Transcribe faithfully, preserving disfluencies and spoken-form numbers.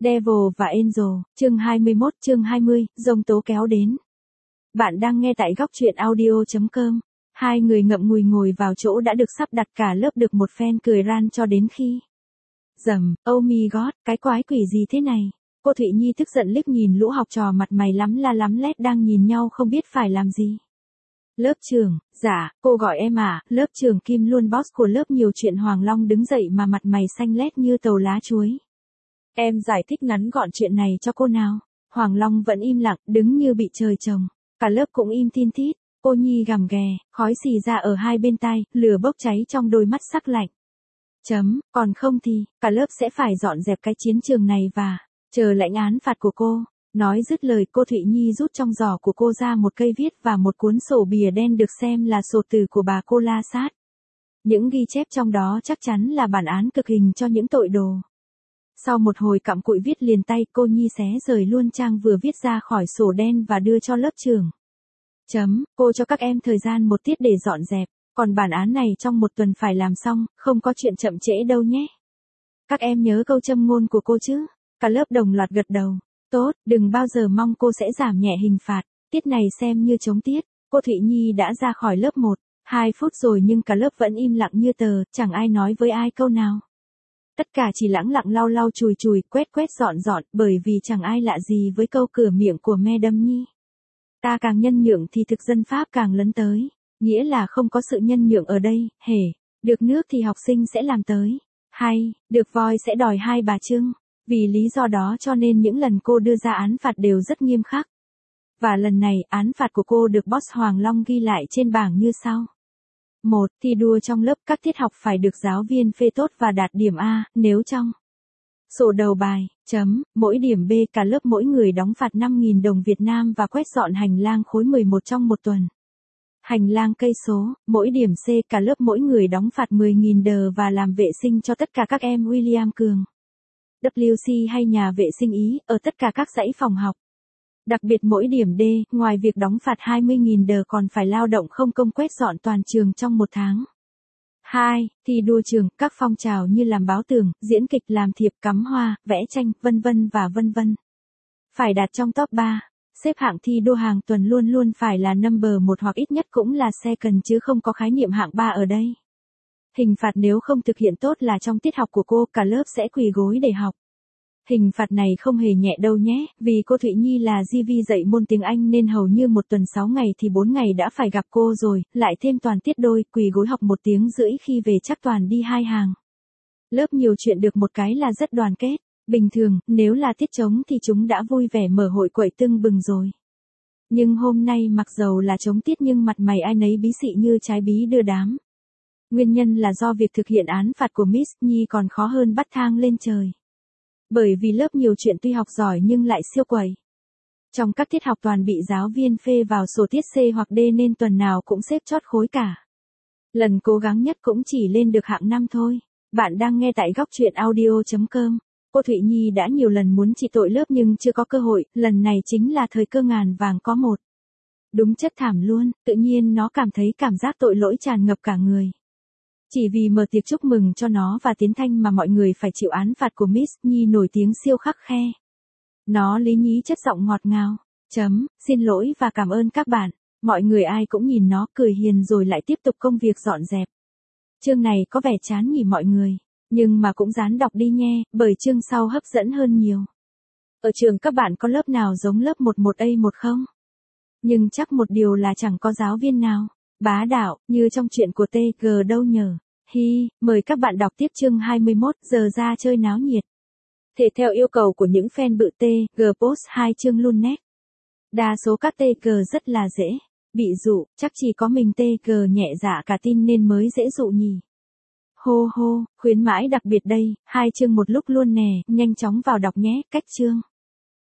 Devil và Angel, chương hai mươi mốt, chương hai mươi, giông tố kéo đến. Bạn đang nghe tại góc truyện audio chấm com. Hai người ngậm ngùi ngồi vào chỗ đã được sắp đặt, cả lớp được một phen cười ran cho đến khi. Dầm, oh my god, cái quái quỷ gì thế này? Cô Thụy Nhi tức giận liếc nhìn lũ học trò mặt mày lắm la lắm lét đang nhìn nhau không biết phải làm gì. Lớp trưởng, dạ, cô gọi em à, lớp trưởng Kim luôn boss của lớp nhiều chuyện. Hoàng Long đứng dậy mà mặt mày xanh lét như tàu lá chuối. Em giải thích ngắn gọn chuyện này cho cô nào. Hoàng Long vẫn im lặng, đứng như bị trời trồng. Cả lớp cũng im tin tít. Cô Nhi gầm ghè, khói xì ra ở hai bên tai, lửa bốc cháy trong đôi mắt sắc lạnh. Chấm, còn không thì, cả lớp sẽ phải dọn dẹp cái chiến trường này và chờ lãnh án phạt của cô. Nói dứt lời, cô Thụy Nhi rút trong giỏ của cô ra một cây viết và một cuốn sổ bìa đen được xem là sổ từ của bà cô La Sát. Những ghi chép trong đó chắc chắn là bản án cực hình cho những tội đồ. Sau một hồi cặm cụi viết liền tay, cô Nhi xé rời luôn trang vừa viết ra khỏi sổ đen và đưa cho lớp trưởng. Chấm, cô cho các em thời gian một tiết để dọn dẹp, còn bản án này trong một tuần phải làm xong, không có chuyện chậm trễ đâu nhé. Các em nhớ câu châm ngôn của cô chứ? Cả lớp đồng loạt gật đầu. Tốt, đừng bao giờ mong cô sẽ giảm nhẹ hình phạt, tiết này xem như chống tiết. Cô Thụy Nhi đã ra khỏi lớp một, hai phút rồi nhưng cả lớp vẫn im lặng như tờ, chẳng ai nói với ai câu nào. Tất cả chỉ lẳng lặng lau lau chùi chùi, quét quét dọn dọn, bởi vì chẳng ai lạ gì với câu cửa miệng của Madam Nhi. Ta càng nhân nhượng thì thực dân Pháp càng lấn tới, nghĩa là không có sự nhân nhượng ở đây, hề, được nước thì học sinh sẽ làm tới, hay, được voi sẽ đòi hai bà trưng. Vì lý do đó cho nên những lần cô đưa ra án phạt đều rất nghiêm khắc. Và lần này, án phạt của cô được boss Hoàng Long ghi lại trên bảng như sau. một. Thi đua trong lớp, các tiết học phải được giáo viên phê tốt và đạt điểm A, nếu trong sổ đầu bài, chấm, mỗi điểm B, cả lớp mỗi người đóng phạt năm nghìn đồng Việt Nam và quét dọn hành lang khối mười một trong một tuần. Hành lang cây số, mỗi điểm C, cả lớp mỗi người đóng phạt mười nghìn đờ và làm vệ sinh cho tất cả các em William Cường. W C hay nhà vệ sinh Ý, ở tất cả các dãy phòng học. Đặc biệt mỗi điểm D, ngoài việc đóng phạt hai mươi nghìn đờ còn phải lao động không công quét dọn toàn trường trong một tháng. hai. Thi đua trường, các phong trào như làm báo tường, diễn kịch, làm thiệp, cắm hoa, vẽ tranh, vân vân và vân vân. Phải đạt trong top ba. Xếp hạng thi đua hàng tuần luôn luôn phải là number một hoặc ít nhất cũng là second chứ không có khái niệm hạng ba ở đây. Hình phạt nếu không thực hiện tốt là trong tiết học của cô, cả lớp sẽ quỳ gối để học. Hình phạt này không hề nhẹ đâu nhé, vì cô Thụy Nhi là giê vê dạy môn tiếng Anh nên hầu như một tuần sáu ngày thì bốn ngày đã phải gặp cô rồi, lại thêm toàn tiết đôi, quỳ gối học một tiếng rưỡi khi về chắc toàn đi hai hàng. Lớp nhiều chuyện được một cái là rất đoàn kết, bình thường, nếu là tiết trống thì chúng đã vui vẻ mở hội quậy tưng bừng rồi. Nhưng hôm nay mặc dầu là trống tiết nhưng mặt mày ai nấy bí xị như trái bí đưa đám. Nguyên nhân là do việc thực hiện án phạt của Miss Nhi còn khó hơn bắt thang lên trời. Bởi vì lớp nhiều chuyện tuy học giỏi nhưng lại siêu quậy. Trong các tiết học toàn bị giáo viên phê vào sổ tiết C hoặc D nên tuần nào cũng xếp chót khối cả. Lần cố gắng nhất cũng chỉ lên được hạng năm thôi. Bạn đang nghe tại góc truyện audio chấm com. Cô Thụy Nhi đã nhiều lần muốn trị tội lớp nhưng chưa có cơ hội, lần này chính là thời cơ ngàn vàng có một. Đúng chất thảm luôn, tự nhiên nó cảm thấy cảm giác tội lỗi tràn ngập cả người. Chỉ vì mở tiệc chúc mừng cho nó và Tiến Thanh mà mọi người phải chịu án phạt của Miss Nhi nổi tiếng siêu khắc khe. Nó lý nhí chất giọng ngọt ngào. Chấm, xin lỗi và cảm ơn các bạn. Mọi người ai cũng nhìn nó cười hiền rồi lại tiếp tục công việc dọn dẹp. Chương này có vẻ chán nhỉ mọi người. Nhưng mà cũng ráng đọc đi nhé, bởi chương sau hấp dẫn hơn nhiều. Ở trường các bạn có lớp nào giống lớp mười một A một không? Nhưng chắc một điều là chẳng có giáo viên nào bá đạo, như trong chuyện của tê giê đâu nhờ. Hi, mời các bạn đọc tiếp chương hai mươi mốt, giờ ra chơi náo nhiệt. Thể theo yêu cầu của những fan bự tê giê post hai chương luôn nét. Đa số các tê giê rất là dễ bị dụ, chắc chỉ có mình tê giê nhẹ dạ cả tin nên mới dễ dụ nhỉ. Hô hô, khuyến mãi đặc biệt đây, hai chương một lúc luôn nè, nhanh chóng vào đọc nhé, cách chương.